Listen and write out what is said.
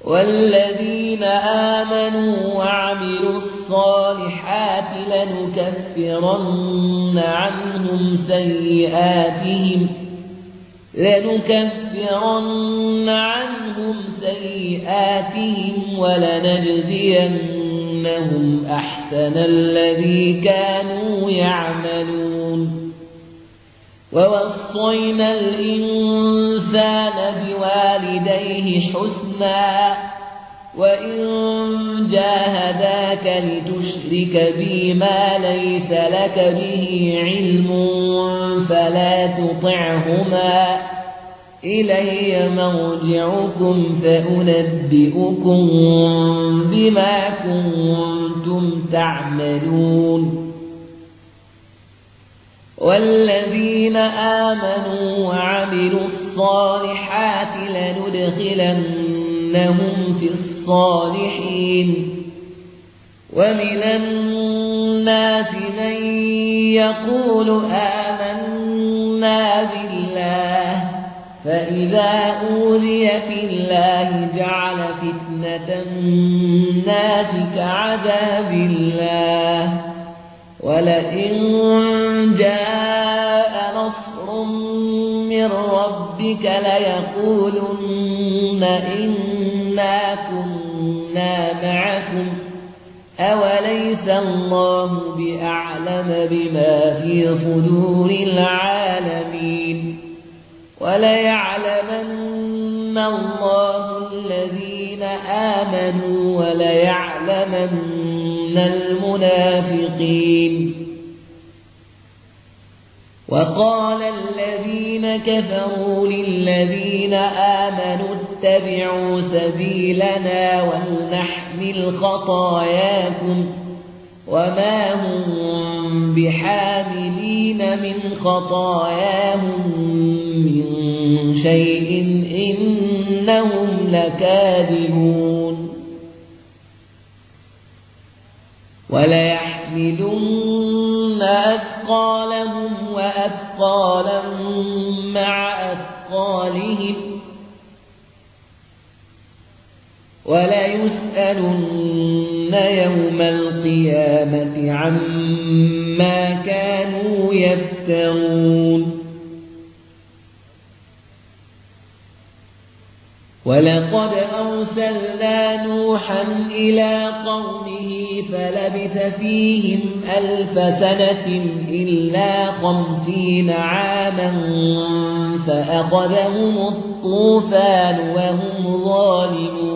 والذين آمنوا وعملوا الصالحات لنكفرن عنهم سيئاتهم ولنجزينهم أحسن الذي كانوا يعملون ووصينا الإنسان بوالديه حسنا وإن جاهداك لتشرك بي ما ليس لك به علم فلا تطعهما إلي مرجعكم فأنبئكم بما كنتم تعملون والذين آمنوا وعملوا الصالحات لندخلنهم في الصالحين ومن الناس من يقول آمنا بالله فإذا أوذي في الله جعل فتنة الناس كعذاب الله ولئن جاء نصر من ربك ليقولن إنا كنا معكم أوليس الله بأعلم بما في صدور العالمين وليعلمن الله الذين آمنوا وليعلمن المنافقين وقال الذين كفروا للذين آمنوا اتبعوا سبيلنا ولنحمل خطاياكم وما هم بحاملين من خطاياهم من شيء إنهم لكاذبون وليحملن أثقالهم وأثقالا مع أثقالهم وليسألن يوم القيامة عما كانوا يفترون ولقد أرسلنا نوحا إلى قومه فلبث فيهم 1000 سنة إلا 50 عاما فأخذهم الطوفان وهم ظالمون